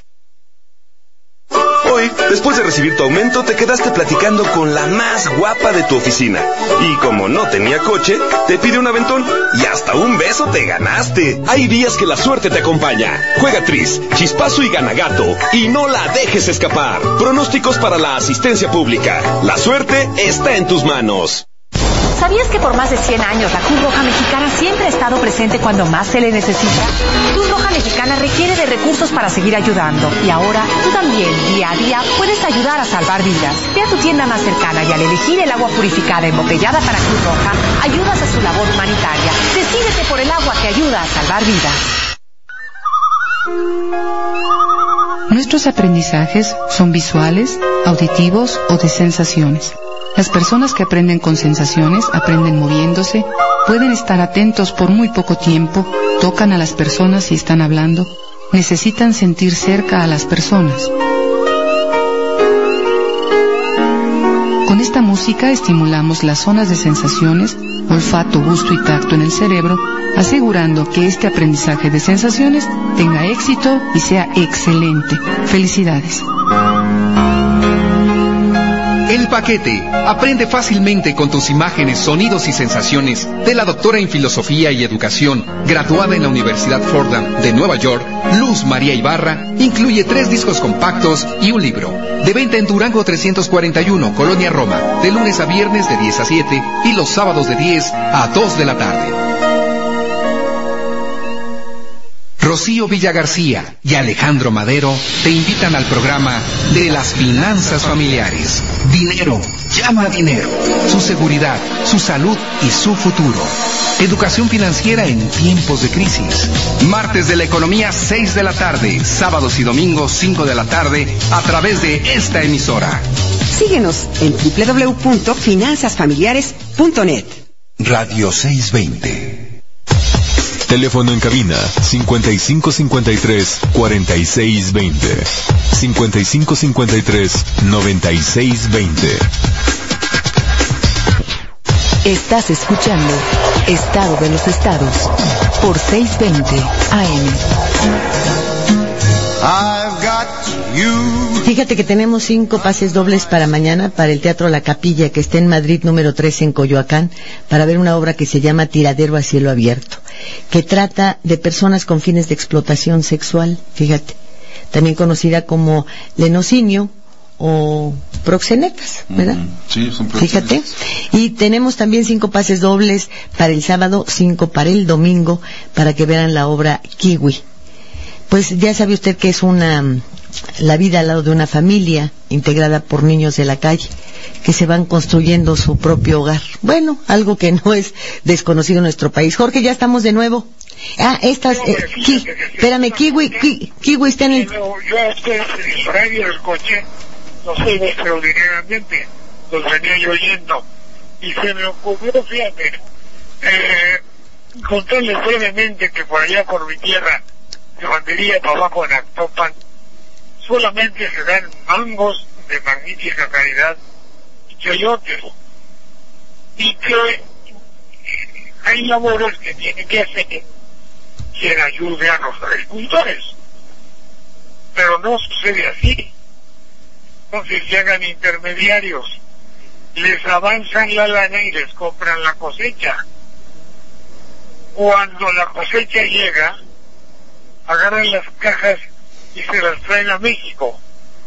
Hoy, después de recibir tu aumento, te quedaste platicando con la más guapa de tu oficina. Y como no tenía coche, te pide un aventón y hasta un beso te ganaste. Hay días que la suerte te acompaña. Juega Tris, Chispazo y Gana Gato y no la dejes escapar. Pronósticos para la asistencia pública. La suerte está en tus manos. ¿Sabías que por más de 100 años la Cruz Roja Mexicana siempre ha estado presente cuando más se le necesita? Cruz Roja Mexicana requiere de recursos para seguir ayudando. Y ahora, tú también, día a día, puedes ayudar a salvar vidas. Ve a tu tienda más cercana y al elegir el agua purificada embotellada para Cruz Roja, ayudas a su labor humanitaria. Decídete por el agua que ayuda a salvar vidas. Nuestros aprendizajes son visuales, auditivos o de sensaciones. Las personas que aprenden con sensaciones aprenden moviéndose, pueden estar atentos por muy poco tiempo, tocan a las personas si están hablando, necesitan sentir cerca a las personas. Con esta música estimulamos las zonas de sensaciones, olfato, gusto y tacto en el cerebro, asegurando que este aprendizaje de sensaciones tenga éxito y sea excelente. Felicidades. El Paquete. Aprende fácilmente con tus imágenes, sonidos y sensaciones de la doctora en Filosofía y Educación, graduada en la Universidad Fordham de Nueva York, Luz María Ibarra. Incluye 3 discos compactos y un libro. De venta en Durango 341, Colonia Roma, de lunes a viernes de 10 a 7 y los sábados de 10 a 2 de la tarde. Rocío Villagarcía y Alejandro Madero te invitan al programa de las finanzas familiares. Dinero, llama a dinero. Su seguridad, su salud y su futuro. Educación financiera en tiempos de crisis. Martes de la economía, 6 de la tarde. Sábados y domingos, 5 de la tarde, a través de esta emisora. Síguenos en www.finanzasfamiliares.net. Radio 620. Teléfono en cabina 5553-4620. 5553-9620. Estás escuchando Estado de los Estados por 620 AM. Fíjate que tenemos 5 pases dobles para mañana para el Teatro La Capilla, que está en Madrid número 13 en Coyoacán, para ver una obra que se llama Tiradero a cielo abierto, que trata de personas con fines de explotación sexual, fíjate, también conocida como lenocinio o proxenetas, ¿verdad? Sí, son proxenetas. Fíjate. Y tenemos también 5 pases dobles para el sábado, 5 para el domingo, para que vean la obra Kiwi. Pues ya sabe usted que es la vida al lado de una familia integrada por niños de la calle que se van construyendo su propio hogar. Bueno, algo que no es desconocido en nuestro país. Jorge, ya estamos de nuevo. Estas, espérame, Kiwi está en el... Yo a ustedes en el radio del coche los oigo extraordinariamente, los venía yo oyendo y se me ocurrió, fíjate, contarles brevemente que por allá por mi tierra de Bandería para abajo en Actopan solamente se dan mangos de magnífica calidad y chayotes, y que hay labores que tienen que hacer quien ayude a los agricultores, pero no sucede así. Entonces llegan intermediarios, les avanzan la lana y les compran la cosecha. Cuando la cosecha llega, agarran las cajas y se las traen a México.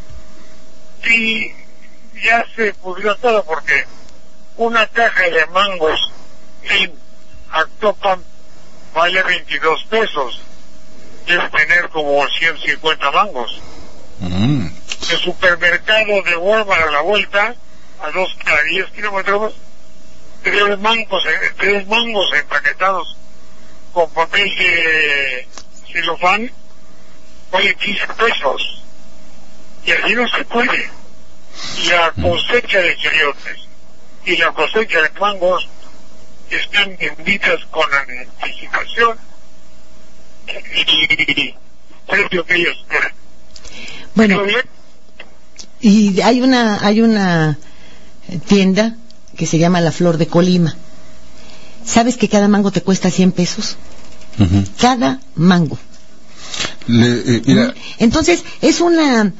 Y ya se pudrió todo porque una caja de mangos en Actopan vale 22 pesos. Debe tener como 150 mangos. El supermercado de Walmart a la vuelta, a 10 kilómetros, 3 mangos empaquetados con papel de celofán, vale 15 pesos. Y así no se puede. La cosecha de chayotes y la cosecha de mangos están vendidas con anticipación y precio que ellos dan. Bueno, y hay una tienda que se llama La Flor de Colima. ¿Sabes que cada mango te cuesta 100 pesos? Uh-huh. Cada mango. Mira. Entonces, bueno,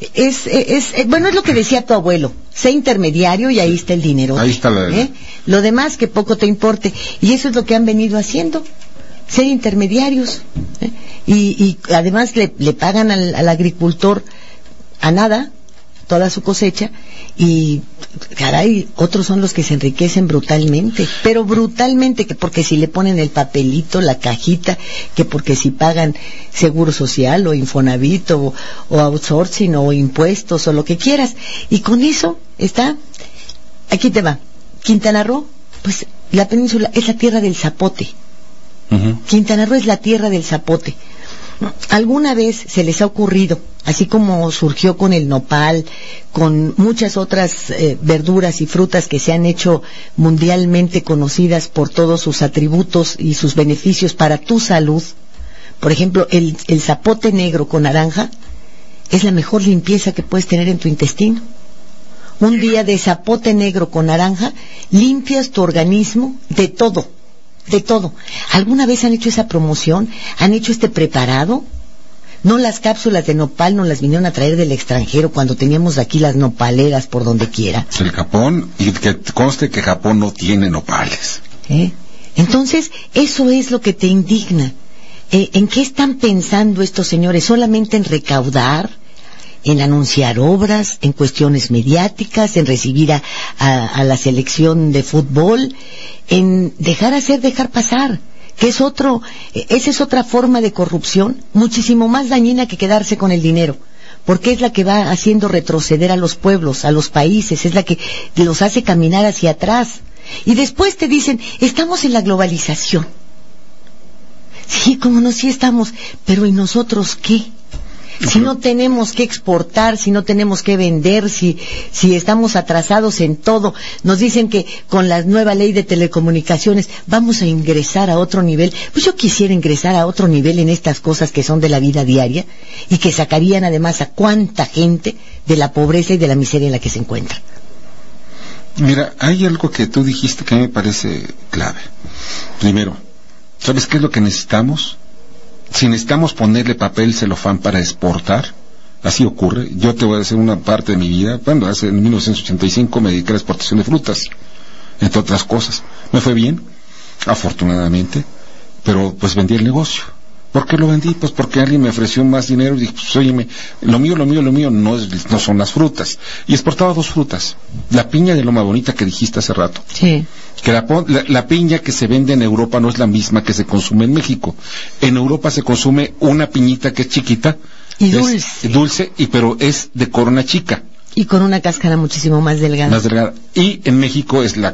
es lo que decía tu abuelo. Sé intermediario y ahí está el dinero. Ahí está Lo demás que poco te importe. Y eso es lo que han venido haciendo. Ser intermediarios. Y además le pagan al agricultor a nada toda su cosecha, y caray, otros son los que se enriquecen brutalmente, pero brutalmente, que porque si le ponen el papelito, la cajita, que porque si pagan seguro social o Infonavit o outsourcing o impuestos o lo que quieras, y con eso está. Aquí te va. Quintana Roo, pues la península es la tierra del zapote. Uh-huh. Quintana Roo es la tierra del zapote. ¿Alguna vez se les ha ocurrido, así como surgió con el nopal, con muchas otras verduras y frutas que se han hecho mundialmente conocidas por todos sus atributos y sus beneficios para tu salud? Por ejemplo, el zapote negro con naranja es la mejor limpieza que puedes tener en tu intestino. Un día de zapote negro con naranja limpias tu organismo de todo. De todo. ¿Alguna vez han hecho esa promoción? ¿Han hecho este preparado? No, las cápsulas de nopal nos las vinieron a traer del extranjero cuando teníamos aquí las nopaleras por donde quiera. El Japón, y que conste que Japón no tiene nopales. Entonces, eso es lo que te indigna. ¿En qué están pensando estos señores? ¿Solamente en recaudar? ¿En anunciar obras? ¿En cuestiones mediáticas? ¿En recibir a la selección de fútbol? ¿En dejar pasar? Que esa es otra forma de corrupción, muchísimo más dañina que quedarse con el dinero, porque es la que va haciendo retroceder a los pueblos, a los países, es la que los hace caminar hacia atrás. Y después te dicen, estamos en la globalización. Sí, cómo no, sí estamos, pero ¿y nosotros qué? Si no tenemos que exportar, si no tenemos que vender, si estamos atrasados en todo, nos dicen que con la nueva ley de telecomunicaciones vamos a ingresar a otro nivel. Pues yo quisiera ingresar a otro nivel en estas cosas que son de la vida diaria y que sacarían además a cuánta gente de la pobreza y de la miseria en la que se encuentra. Mira, hay algo que tú dijiste que a mí me parece clave. Primero, ¿sabes qué es lo que necesitamos? Si necesitamos ponerle papel celofán para exportar, así ocurre. Yo te voy a decir una parte de mi vida. Bueno, en 1985 me dediqué a la exportación de frutas, entre otras cosas. Me fue bien, afortunadamente, pero pues vendí el negocio. ¿Por qué lo vendí? Pues porque alguien me ofreció más dinero y dije, pues óyeme, lo mío no son las frutas. Y exportaba 2 frutas. La piña de Loma Bonita que dijiste hace rato. Sí. Que la piña que se vende en Europa no es la misma que se consume en México. En Europa se consume una piñita que es chiquita. Y dulce. Dulce, pero es de corona chica. Y con una cáscara muchísimo más delgada. Más delgada. Y en México es la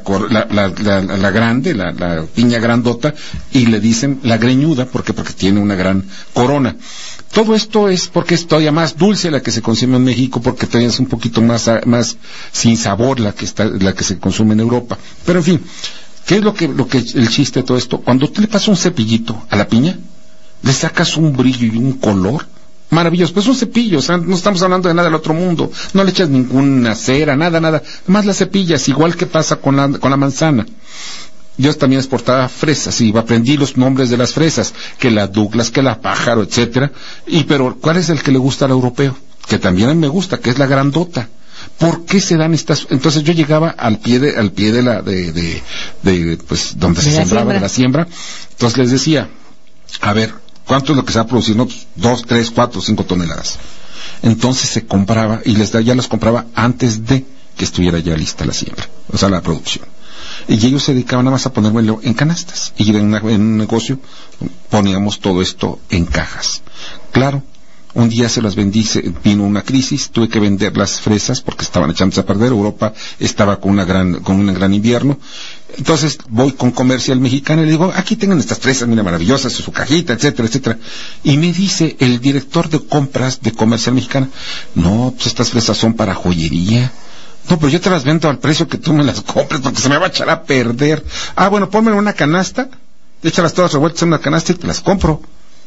grande, la piña grandota, y le dicen la greñuda, porque tiene una gran corona. Todo esto es porque es todavía más dulce la que se consume en México, porque todavía es un poquito más sin sabor la que se consume en Europa. Pero en fin, ¿qué es lo que el chiste de todo esto? Cuando tú le pasas un cepillito a la piña, le sacas un brillo y un color maravilloso. Pues un cepillo, o sea, no estamos hablando de nada del otro mundo, no le echas ninguna cera, nada, más las cepillas, igual que pasa con la manzana. Yo también exportaba fresas y aprendí los nombres de las fresas, que la Douglas, que la Pájaro, etcétera. Pero ¿cuál es el que le gusta al europeo? Que también a mí me gusta, que es la grandota. ¿Por qué se dan estas? Entonces yo llegaba al pie de pues donde se sembraba, de la siembra. Entonces les decía, a ver, ¿cuánto es lo que se va a producir? No, pues 2, 3, 4, 5 toneladas. Entonces se compraba y ya las compraba antes de que estuviera ya lista la siembra, o sea, la producción. Y ellos se dedicaban nada más a ponérmelo en canastas. Y en un negocio poníamos todo esto en cajas. Claro, un día se las vendí, vino una crisis, tuve que vender las fresas porque estaban echándose a perder. Europa estaba con un gran invierno. Entonces voy con Comercial Mexicana y le digo, aquí tengan estas fresas, mira, maravillosas, su cajita, etcétera, etcétera. Y me dice el director de compras de Comercial Mexicana, no, pues estas fresas son para joyería. No, pero yo te las vendo al precio que tú me las compres porque se me va a echar a perder. Ah, bueno, ponme en una canasta, échalas todas revueltas en una canasta y te las compro.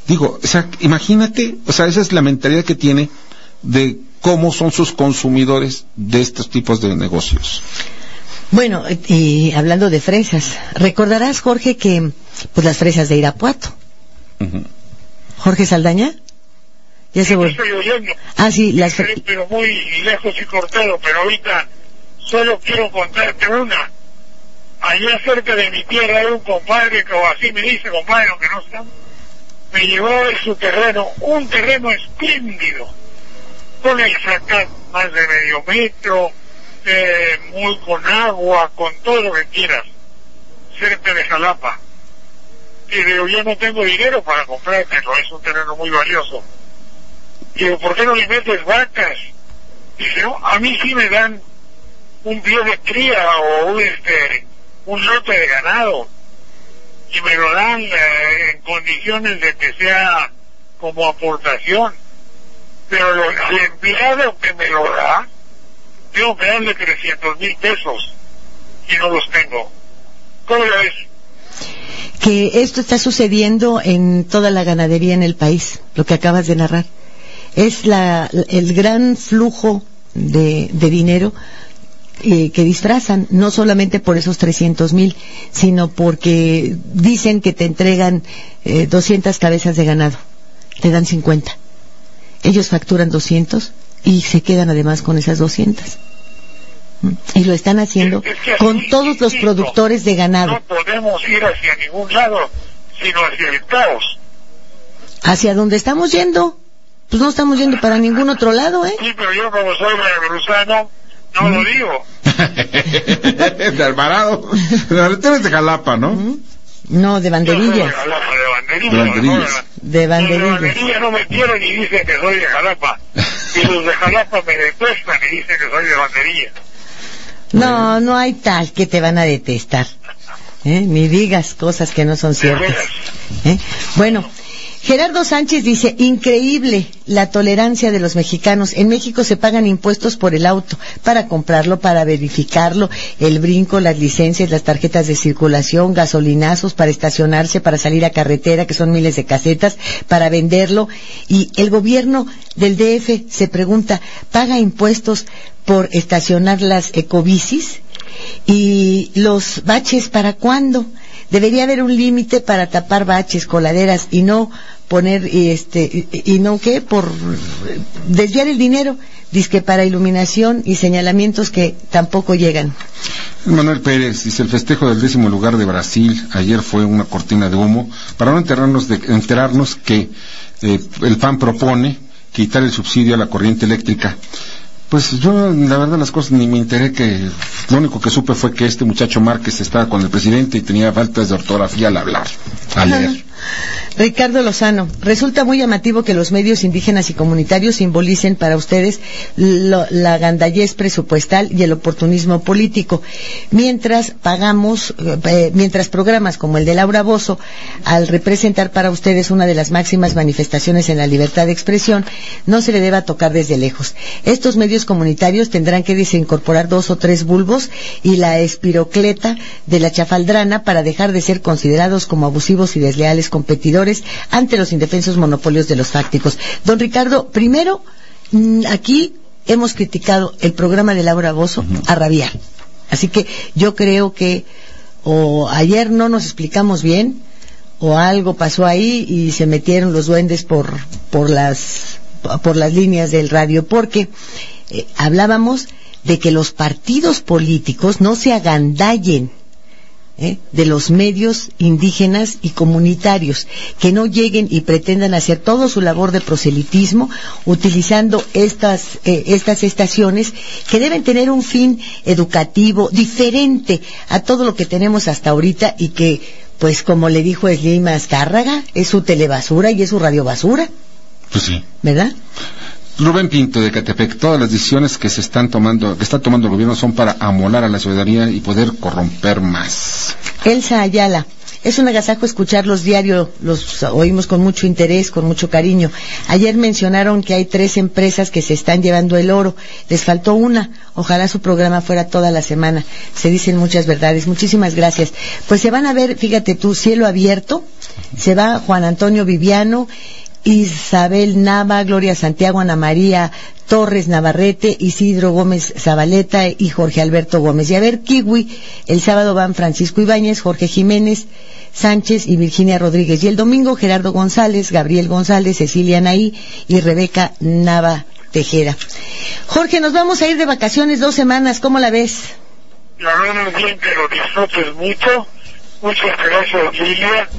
Digo, o sea, imagínate, o sea, esa es la mentalidad que tiene de cómo son sus consumidores de estos tipos de negocios. Bueno, y hablando de fresas, recordarás, Jorge, que pues las fresas de Irapuato. Uh-huh. Jorge Saldaña, ya se volvió. Estoy oyendo. Ah, sí, las pero muy lejos y cortado, pero ahorita solo quiero contarte una. Allá cerca de mi tierra hay un compadre, que, o así me dice, compadre, aunque no está, me llevó a ver su terreno, un terreno espléndido, con el zacate más de medio metro, muy con agua, con todo lo que quieras, cerca de Jalapa. Y digo, yo no tengo dinero para comprártelo, es un terreno muy valioso. Y digo, ¿por qué no le metes vacas? Dice, no, a mí sí me dan un pie de cría o un lote de ganado, y me lo dan en condiciones de que sea como aportación, pero al empleado que me lo da tengo que darle 300,000 pesos y no los tengo. ¿Cómo lo ves? Que esto está sucediendo en toda la ganadería en el país, lo que acabas de narrar. Es el gran flujo de dinero que disfrazan, no solamente por esos 300,000, sino porque dicen que te entregan 200 cabezas de ganado, te dan 50. Ellos facturan 200 y se quedan además con esas 200. Y lo están haciendo con todos los productores de ganado. No podemos ir hacia ningún lado, sino hacia el caos. ¿Hacia dónde estamos yendo? Pues no estamos yendo para ningún otro lado, ¿eh? Sí, pero yo como soy veracruzano, no lo digo. De Alvarado. Tú eres de Jalapa, ¿no? No, de Banderillas. Yo soy de Jalapa, de Banderillas. De Banderillas. De Banderillas. Los de Banderillas no me quieren y dicen que soy de Jalapa. Y los de Jalapa me detestan y dicen que soy de Banderillas. No, no hay tal que te van a detestar. Ni digas cosas que no son ciertas. Bueno, Gerardo Sánchez dice, increíble la tolerancia de los mexicanos. En México se pagan impuestos por el auto, para comprarlo, para verificarlo, el brinco, las licencias, las tarjetas de circulación, gasolinazos, para estacionarse, para salir a carretera, que son miles de casetas, para venderlo. Y el gobierno del DF se pregunta, ¿paga impuestos por estacionar las ecobicis? ¿Y los baches para cuándo? Debería haber un límite para tapar baches, coladeras, y no poner, y no qué, por desviar el dinero, dizque para iluminación y señalamientos que tampoco llegan. Manuel Pérez dice, el festejo del 10º lugar de Brasil ayer fue una cortina de humo para no enterarnos que el PAN propone quitar el subsidio a la corriente eléctrica. Pues yo, la verdad, las cosas ni me enteré, que lo único que supe fue que este muchacho Márquez estaba con el presidente y tenía faltas de ortografía al hablar, al leer. Ricardo Lozano, resulta muy llamativo que los medios indígenas y comunitarios simbolicen para ustedes la gandallez presupuestal y el oportunismo político, mientras programas como el de Laura Bozzo, al representar para ustedes una de las máximas manifestaciones en la libertad de expresión, no se le deba tocar desde lejos. Estos medios comunitarios tendrán que desincorporar 2 o 3 bulbos y la espirocleta de la chafaldrana para dejar de ser considerados como abusivos y desleales competidores ante los indefensos monopolios de los fácticos. Don Ricardo, primero, aquí hemos criticado el programa de Laura Bozzo a rabiar. Así que yo creo que o ayer no nos explicamos bien, o algo pasó ahí y se metieron los duendes por las líneas del radio, porque hablábamos de que los partidos políticos no se agandallen de los medios indígenas y comunitarios, que no lleguen y pretendan hacer toda su labor de proselitismo utilizando estas estaciones que deben tener un fin educativo diferente a todo lo que tenemos hasta ahorita, y que, pues como le dijo Slim Azcárraga, es su telebasura y es su radiobasura. Pues sí. ¿Verdad? Rubén Pinto de Catepec, todas las decisiones que está tomando el gobierno son para amolar a la ciudadanía y poder corromper más. Elsa Ayala, es un agasajo escucharlos diario, los oímos con mucho interés, con mucho cariño. Ayer mencionaron que hay 3 empresas que se están llevando el oro, les faltó una, ojalá su programa fuera toda la semana, se dicen muchas verdades, muchísimas gracias. Pues se van a ver, fíjate tú, cielo abierto, Se va Juan Antonio Viviano, Isabel Nava, Gloria Santiago, Ana María Torres Navarrete, Isidro Gómez Zabaleta y Jorge Alberto Gómez. Y a ver, Kiwi, el sábado van Francisco Ibáñez, Jorge Jiménez Sánchez y Virginia Rodríguez. Y el domingo Gerardo González, Gabriel González, Cecilia Naí y Rebeca Nava Tejera. Jorge, nos vamos a ir de vacaciones 2 semanas, ¿cómo la ves? La veo bien, que lo disfrutes mucho. Muchas gracias, Lilia.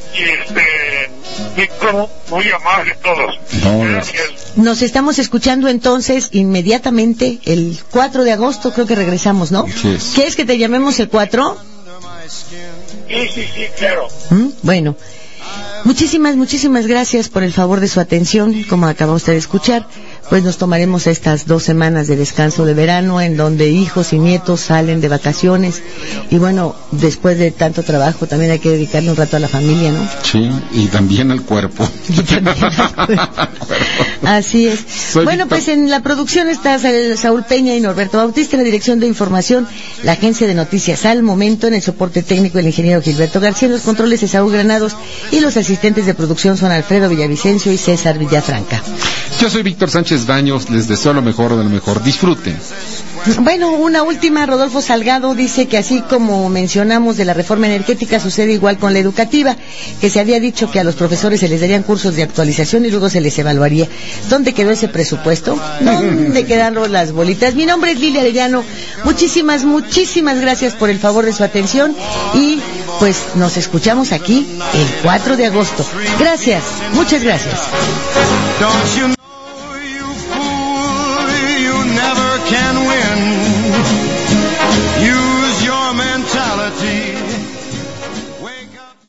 Y Víctor, muy amable todos. Gracias. Nos estamos escuchando entonces inmediatamente el 4 de agosto, creo que regresamos, ¿no? Sí. ¿Quieres que te llamemos el 4? Sí, claro. Bueno, muchísimas gracias por el favor de su atención. Como acaba usted de escuchar, pues nos tomaremos estas 2 semanas de descanso de verano, en donde hijos y nietos salen de vacaciones. Y bueno, después de tanto trabajo también hay que dedicarle un rato a la familia, ¿no? Sí, y también al cuerpo. Así es. Bueno, pues en la producción está Saúl Peña y Norberto Bautista, en la dirección de información, la agencia de noticias Al Momento, en el soporte técnico el ingeniero Gilberto García, en los controles de Saúl Granados, y los asistentes de producción son Alfredo Villavicencio y César Villafranca. Yo soy Víctor Sánchez Baños, les deseo lo mejor de lo mejor. Disfruten. Bueno, una última. Rodolfo Salgado dice que así como mencionamos de la reforma energética, sucede igual con la educativa, que se había dicho que a los profesores se les darían cursos de actualización y luego se les evaluaría. ¿Dónde quedó ese presupuesto? ¿Dónde quedaron las bolitas? Mi nombre es Lilia Arellano. Muchísimas gracias por el favor de su atención y pues nos escuchamos aquí el 4 de agosto. Gracias, muchas gracias. Can win. Use your mentality.